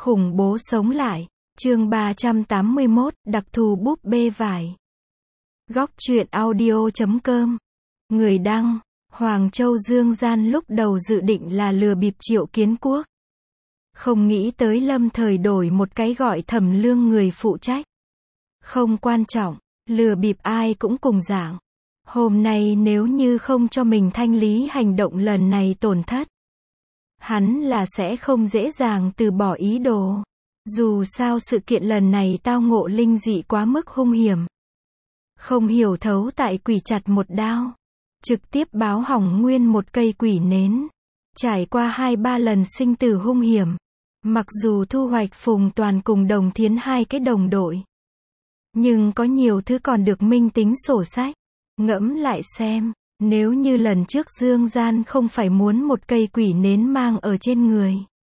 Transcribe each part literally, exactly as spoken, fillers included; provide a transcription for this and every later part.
Khủng bố sống lại. Chương ba trăm tám mươi mốt, đặc thù búp bê vải. Góc truyện audio chấm com. Người đăng, Hoàng Châu Dương Gian lúc đầu dự định là lừa bịp Triệu Kiến Quốc. Không nghĩ tới lâm thời đổi một cái gọi Thẩm Lương người phụ trách. Không quan trọng, lừa bịp ai cũng cùng dạng. Hôm nay nếu như không cho mình thanh lý hành động lần này tổn thất, hắn là sẽ không dễ dàng từ bỏ ý đồ. Dù sao sự kiện lần này tao ngộ linh dị quá mức hung hiểm. Không hiểu thấu tại quỷ chặt một đao. Trực tiếp báo hỏng nguyên một cây quỷ nến. Trải qua hai ba lần sinh tử hung hiểm. Mặc dù thu hoạch Phùng Toàn cùng Đồng Thiến hai cái đồng đội, nhưng có nhiều thứ còn được minh tính sổ sách. Ngẫm lại xem, nếu như lần trước Dương Gian không phải muốn một cây quỷ nến mang ở trên người,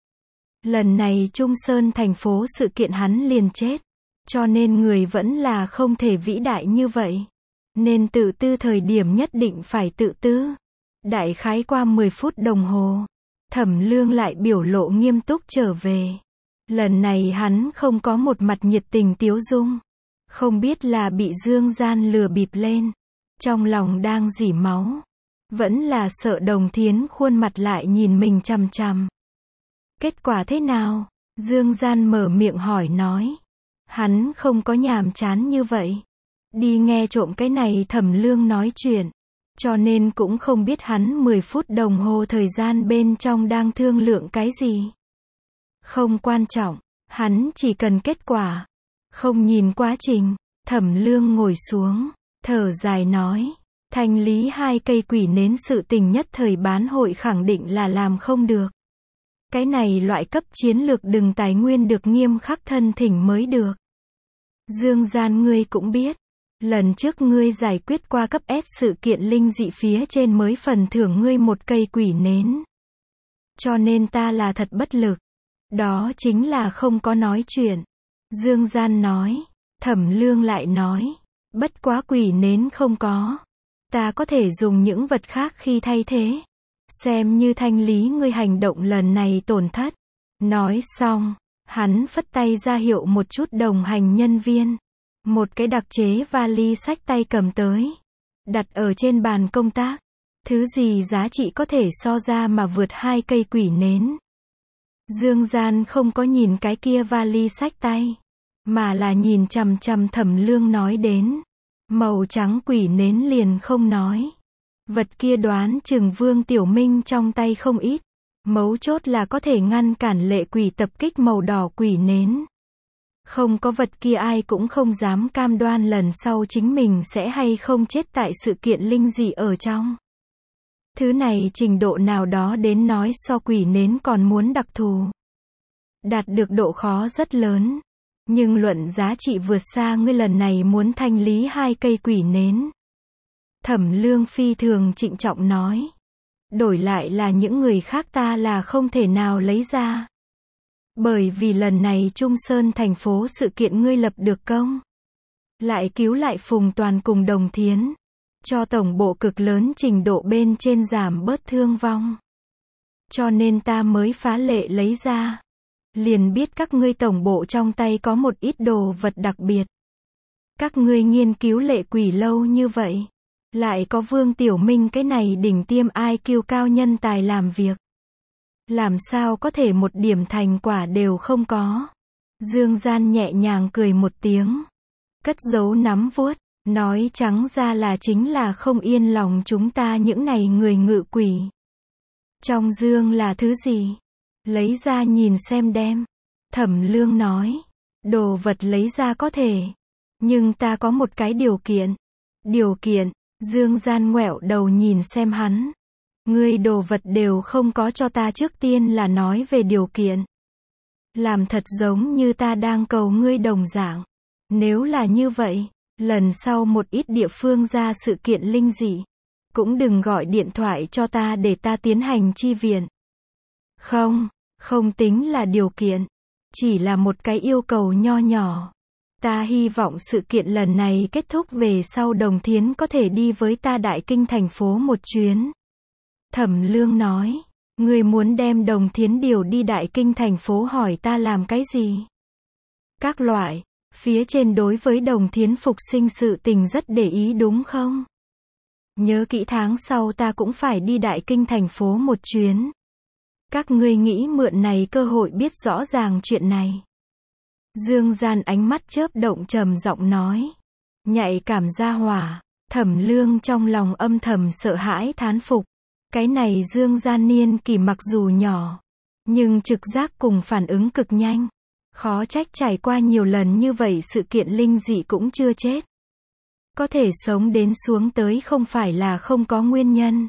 lần này Trung Sơn thành phố sự kiện hắn liền chết. Cho nên người vẫn là không thể vĩ đại như vậy. Nên tự tư thời điểm nhất định phải tự tư. Đại khái qua mười phút đồng hồ, Thẩm Lương lại biểu lộ nghiêm túc trở về. Lần này hắn không có một mặt nhiệt tình tiếu dung. Không biết là bị Dương Gian lừa bịp lên, trong lòng đang rỉ máu, vẫn là sợ Đồng Thiến khuôn mặt lại nhìn mình chằm chằm. Kết quả thế nào? Dương Gian mở miệng hỏi nói. Hắn không có nhàm chán như vậy. Đi nghe trộm cái này Thẩm Lương nói chuyện. Cho nên cũng không biết hắn mười phút đồng hồ thời gian bên trong đang thương lượng cái gì. Không quan trọng, hắn chỉ cần kết quả. Không nhìn quá trình. Thẩm Lương ngồi xuống, thở dài nói. Thanh lý hai cây quỷ nến sự tình nhất thời bán hội khẳng định là làm không được. Cái này loại cấp chiến lược đừng tài nguyên được nghiêm khắc thân thỉnh mới được. Dương Gian ngươi cũng biết. Lần trước ngươi giải quyết qua cấp S sự kiện linh dị phía trên mới phần thưởng ngươi một cây quỷ nến. Cho nên ta là thật bất lực. Đó chính là không có nói chuyện. Dương Gian nói. Thẩm Lương lại nói. Bất quá quỷ nến không có. Ta có thể dùng những vật khác khi thay thế. Xem như thanh lý ngươi hành động lần này tổn thất. Nói xong, hắn phất tay ra hiệu một chút đồng hành nhân viên. Một cái đặc chế vali xách tay cầm tới. Đặt ở trên bàn công tác. Thứ gì giá trị có thể so ra mà vượt hai cây quỷ nến. Dương Gian không có nhìn cái kia vali xách tay, mà là nhìn chằm chằm Thẩm Lương nói đến. Màu trắng quỷ nến liền không nói. Vật kia đoán chừng Vương Tiểu Minh trong tay không ít. Mấu chốt là có thể ngăn cản lệ quỷ tập kích màu đỏ quỷ nến. Không có vật kia ai cũng không dám cam đoan lần sau chính mình sẽ hay không chết tại sự kiện linh dị ở trong. Thứ này trình độ nào đó đến nói so quỷ nến còn muốn đặc thù. Đạt được độ khó rất lớn. Nhưng luận giá trị vượt xa ngươi lần này muốn thanh lý hai cây quỷ nến. Thẩm Lương phi thường trịnh trọng nói. Đổi lại là những người khác ta là không thể nào lấy ra. Bởi vì lần này Trung Sơn thành phố sự kiện ngươi lập được công. Lại cứu lại Phùng Toàn cùng Đồng Thiến. Cho tổng bộ cực lớn trình độ bên trên giảm bớt thương vong. Cho nên ta mới phá lệ lấy ra. Liền biết các ngươi tổng bộ trong tay có một ít đồ vật đặc biệt. Các ngươi nghiên cứu lệ quỷ lâu như vậy. Lại có Vương Tiểu Minh cái này đỉnh tiêm I Q cao nhân tài làm việc. Làm sao có thể một điểm thành quả đều không có. Dương Gian nhẹ nhàng cười một tiếng. Cất giấu nắm vuốt. Nói trắng ra là chính là không yên lòng chúng ta những này người ngự quỷ. Trong dương là thứ gì? Lấy ra nhìn xem đem. Thẩm Lương nói. Đồ vật lấy ra có thể. Nhưng ta có một cái điều kiện. Điều kiện. Dương Gian ngoẹo đầu nhìn xem hắn. Ngươi đồ vật đều không có cho ta trước tiên là nói về điều kiện. Làm thật giống như ta đang cầu ngươi đồng dạng. Nếu là như vậy, lần sau một ít địa phương ra sự kiện linh dị, cũng đừng gọi điện thoại cho ta để ta tiến hành chi viện. Không, không tính là điều kiện. Chỉ là một cái yêu cầu nho nhỏ. Ta hy vọng sự kiện lần này kết thúc về sau Đồng Thiến có thể đi với ta Đại Kinh thành phố một chuyến. Thẩm Lương nói. Ngươi muốn đem Đồng Thiến điều đi Đại Kinh thành phố hỏi ta làm cái gì? Các loại, phía trên đối với Đồng Thiến phục sinh sự tình rất để ý đúng không? Nhớ kỹ tháng sau ta cũng phải đi Đại Kinh thành phố một chuyến. Các ngươi nghĩ mượn này cơ hội biết rõ ràng chuyện này. Dương Gian ánh mắt chớp động trầm giọng nói. Nhạy cảm ra hỏa, Thẩm Lương trong lòng âm thầm sợ hãi thán phục. Cái này Dương Gian niên kỷ mặc dù nhỏ, nhưng trực giác cùng phản ứng cực nhanh. Khó trách trải qua nhiều lần như vậy sự kiện linh dị cũng chưa chết. Có thể sống đến xuống tới không phải là không có nguyên nhân.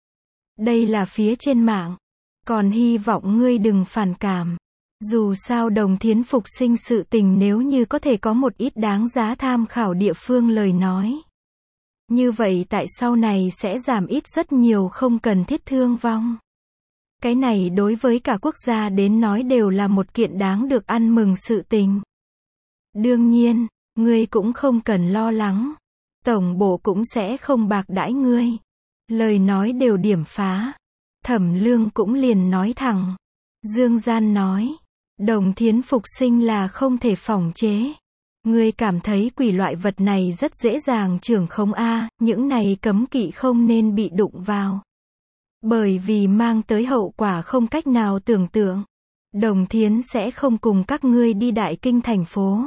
Đây là phía trên mạng. Còn hy vọng ngươi đừng phản cảm. Dù sao Đồng Thiến phục sinh sự tình nếu như có thể có một ít đáng giá tham khảo địa phương lời nói. Như vậy tại sau này sẽ giảm ít rất nhiều không cần thiết thương vong. Cái này đối với cả quốc gia đến nói đều là một kiện đáng được ăn mừng sự tình. Đương nhiên, ngươi cũng không cần lo lắng. Tổng bộ cũng sẽ không bạc đãi ngươi. Lời nói đều điểm phá. Thẩm Lương cũng liền nói thẳng. Dương Gian nói. Đồng Thiến phục sinh là không thể phỏng chế. Ngươi cảm thấy quỷ loại vật này rất dễ dàng trưởng khống a, những này cấm kỵ không nên bị đụng vào. Bởi vì mang tới hậu quả không cách nào tưởng tượng. Đồng Thiến sẽ không cùng các ngươi đi Đại Kinh thành phố.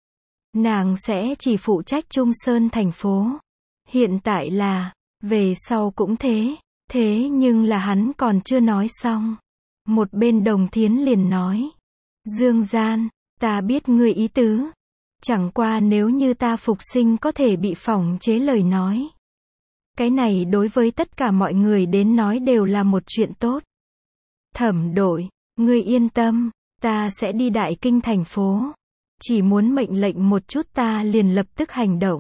Nàng sẽ chỉ phụ trách Trung Sơn thành phố. Hiện tại là, về sau cũng thế. Thế nhưng là hắn còn chưa nói xong. Một bên Đồng Thiến liền nói. Dương Gian, ta biết ngươi ý tứ. Chẳng qua nếu như ta phục sinh có thể bị phỏng chế lời nói. Cái này đối với tất cả mọi người đến nói đều là một chuyện tốt. Thẩm đội, ngươi yên tâm, ta sẽ đi Đại Kinh thành phố. Chỉ muốn mệnh lệnh một chút ta liền lập tức hành động.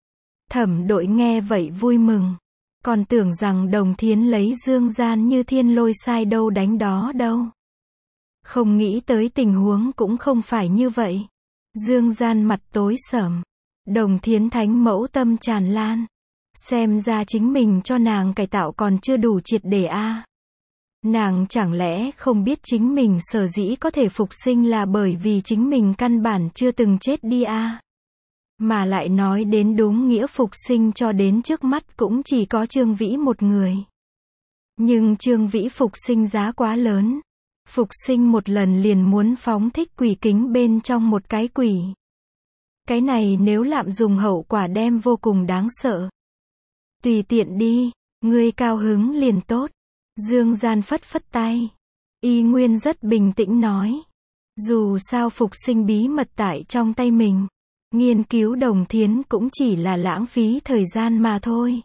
Thẩm đội nghe vậy vui mừng. Còn tưởng rằng Đồng Thiến lấy Dương Gian như thiên lôi sai đâu đánh đó đâu. Không nghĩ tới tình huống cũng không phải như vậy. Dương Gian mặt tối sầm. Đồng Thiến thánh mẫu tâm tràn lan. Xem ra chính mình cho nàng cải tạo còn chưa đủ triệt để a. Nàng chẳng lẽ không biết chính mình sở dĩ có thể phục sinh là bởi vì chính mình căn bản chưa từng chết đi a. Mà lại nói đến đúng nghĩa phục sinh cho đến trước mắt cũng chỉ có Trương Vĩ một người. Nhưng Trương Vĩ phục sinh giá quá lớn. Phục sinh một lần liền muốn phóng thích quỷ kính bên trong một cái quỷ. Cái này nếu lạm dùng hậu quả đem vô cùng đáng sợ. Tùy tiện đi, ngươi cao hứng liền tốt. Dương Gian phất phất tay. Y Nguyên rất bình tĩnh nói. Dù sao phục sinh bí mật tại trong tay mình. Nghiên cứu Đồng Thiến cũng chỉ là lãng phí thời gian mà thôi.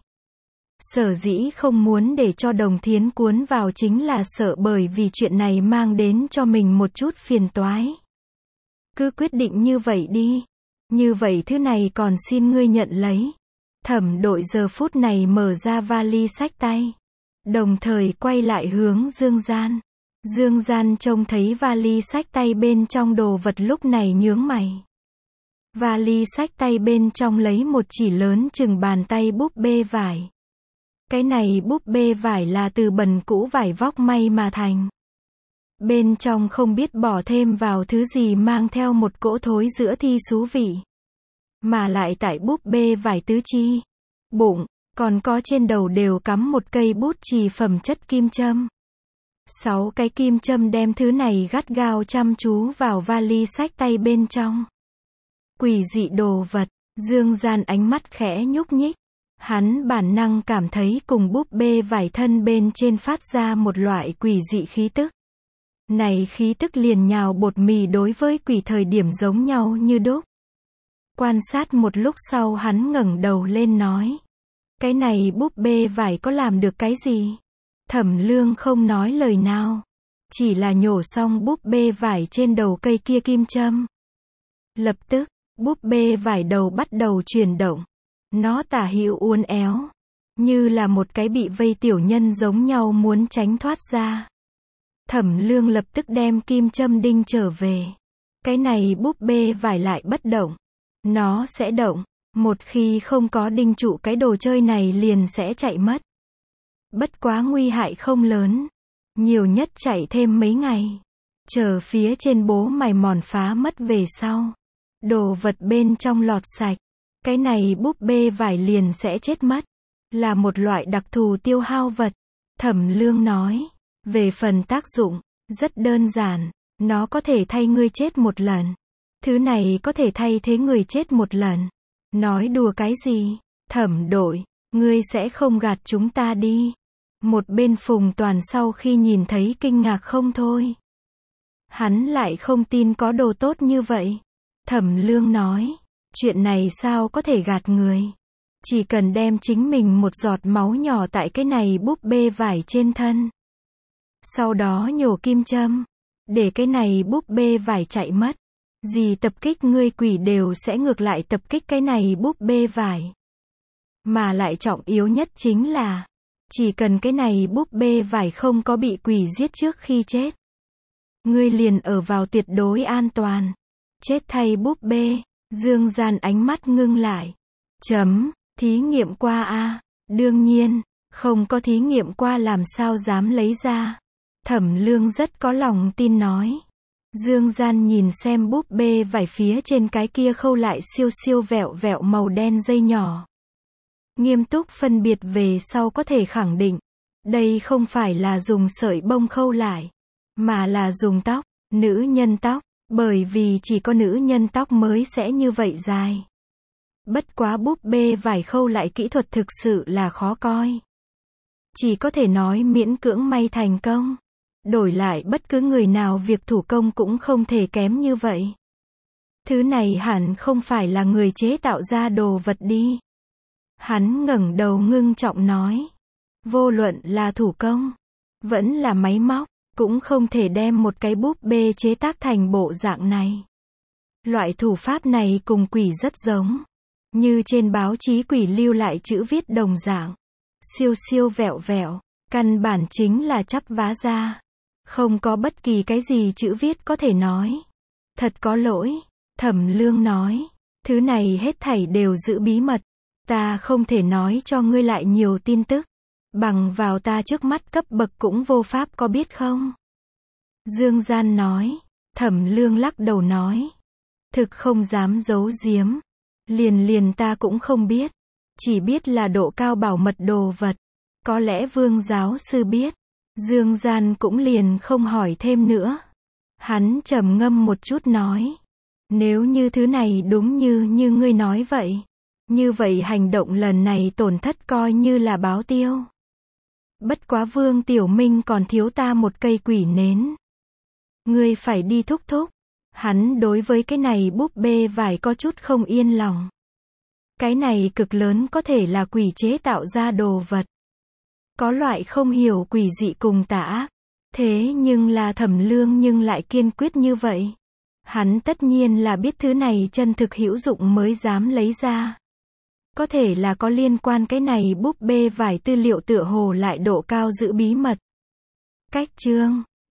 Sở dĩ không muốn để cho Đồng Thiến cuốn vào chính là sợ bởi vì chuyện này mang đến cho mình một chút phiền toái. Cứ quyết định như vậy đi. Như vậy thứ này còn xin ngươi nhận lấy. Thẩm đội giờ phút này mở ra vali xách tay. Đồng thời quay lại hướng Dương Gian. Dương Gian trông thấy vali xách tay bên trong đồ vật lúc này nhướng mày. Vali xách tay bên trong lấy một chỉ lớn chừng bàn tay búp bê vải. Cái này búp bê vải là từ bần cũ vải vóc may mà thành. Bên trong không biết bỏ thêm vào thứ gì mang theo một cỗ thối giữa thi xú vị. Mà lại tại búp bê vải tứ chi, bụng, còn có trên đầu đều cắm một cây bút chì phẩm chất kim châm. Sáu cái kim châm đem thứ này gắt gao chăm chú vào vali xách tay bên trong. Quỷ dị đồ vật, Dương Gian ánh mắt khẽ nhúc nhích. Hắn bản năng cảm thấy cùng búp bê vải thân bên trên phát ra một loại quỷ dị khí tức. Này khí tức liền nhào bột mì đối với quỷ thời điểm giống nhau như đúc. Quan sát một lúc sau hắn ngẩng đầu lên nói. Cái này búp bê vải có làm được cái gì? Thẩm Lương không nói lời nào. Chỉ là nhổ xong búp bê vải trên đầu cây kia kim châm. Lập tức, búp bê vải đầu bắt đầu chuyển động. Nó tả hữu uốn éo. Như là một cái bị vây tiểu nhân giống nhau muốn tránh thoát ra. Thẩm Lương lập tức đem kim châm đinh trở về. Cái này búp bê vải lại bất động. Nó sẽ động. Một khi không có đinh trụ cái đồ chơi này liền sẽ chạy mất. Bất quá nguy hại không lớn. Nhiều nhất chạy thêm mấy ngày. Chờ phía trên bố mày mòn phá mất về sau. Đồ vật bên trong lọt sạch. Cái này búp bê vải liền sẽ chết mất. Là một loại đặc thù tiêu hao vật. Thẩm Lương nói. Về phần tác dụng, rất đơn giản. Nó có thể thay ngươi chết một lần. Thứ này có thể thay thế người chết một lần. Nói đùa cái gì? Thẩm đội, ngươi sẽ không gạt chúng ta đi. Một bên Phùng Toàn sau khi nhìn thấy kinh ngạc không thôi. Hắn lại không tin có đồ tốt như vậy. Thẩm Lương nói, chuyện này sao có thể gạt người. Chỉ cần đem chính mình một giọt máu nhỏ tại cái này búp bê vải trên thân. Sau đó nhổ kim châm. Để cái này búp bê vải chạy mất. Gì tập kích ngươi quỷ đều sẽ ngược lại tập kích cái này búp bê vải. Mà lại trọng yếu nhất chính là, chỉ cần cái này búp bê vải không có bị quỷ giết trước khi chết. Ngươi liền ở vào tuyệt đối an toàn. Chết thay búp bê. Dương Gian ánh mắt ngưng lại. Chấm, thí nghiệm qua a? Đương nhiên, không có thí nghiệm qua làm sao dám lấy ra. Thẩm Lương rất có lòng tin nói. Dương Gian nhìn xem búp bê vải phía trên cái kia khâu lại siêu siêu vẹo vẹo màu đen dây nhỏ. Nghiêm túc phân biệt về sau có thể khẳng định. Đây không phải là dùng sợi bông khâu lại. Mà là dùng tóc, nữ nhân tóc. Bởi vì chỉ có nữ nhân tóc mới sẽ như vậy dài. Bất quá búp bê vải khâu lại kỹ thuật thực sự là khó coi. Chỉ có thể nói miễn cưỡng may thành công. Đổi lại bất cứ người nào việc thủ công cũng không thể kém như vậy. Thứ này hẳn không phải là người chế tạo ra đồ vật đi. Hắn ngẩng đầu ngưng trọng nói. Vô luận là thủ công, vẫn là máy móc, cũng không thể đem một cái búp bê chế tác thành bộ dạng này. Loại thủ pháp này cùng quỷ rất giống. Như trên báo chí quỷ lưu lại chữ viết đồng dạng. Siêu siêu vẹo vẹo, căn bản chính là chắp vá ra. Không có bất kỳ cái gì chữ viết có thể nói. Thật có lỗi, Thẩm Lương nói. Thứ này hết thảy đều giữ bí mật. Ta không thể nói cho ngươi lại nhiều tin tức. Bằng vào ta trước mắt cấp bậc cũng vô pháp có biết không? Dương Gian nói. Thẩm Lương lắc đầu nói. Thực không dám giấu giếm. Liền liền ta cũng không biết. Chỉ biết là độ cao bảo mật đồ vật. Có lẽ Vương giáo sư biết. Dương Gian cũng liền không hỏi thêm nữa. Hắn trầm ngâm một chút nói. Nếu như thứ này đúng như như ngươi nói vậy. Như vậy hành động lần này tổn thất coi như là báo tiêu. Bất quá Vương Tiểu Minh còn thiếu ta một cây quỷ nến. Ngươi phải đi thúc thúc. Hắn đối với cái này búp bê vải có chút không yên lòng. Cái này cực lớn có thể là quỷ chế tạo ra đồ vật. Có loại không hiểu quỷ dị cùng tà ác. Thế nhưng là Thẩm Lương nhưng lại kiên quyết như vậy. Hắn tất nhiên là biết thứ này chân thực hữu dụng mới dám lấy ra. Có thể là có liên quan cái này búp bê vải tư liệu tựa hồ lại độ cao giữ bí mật. Cách chương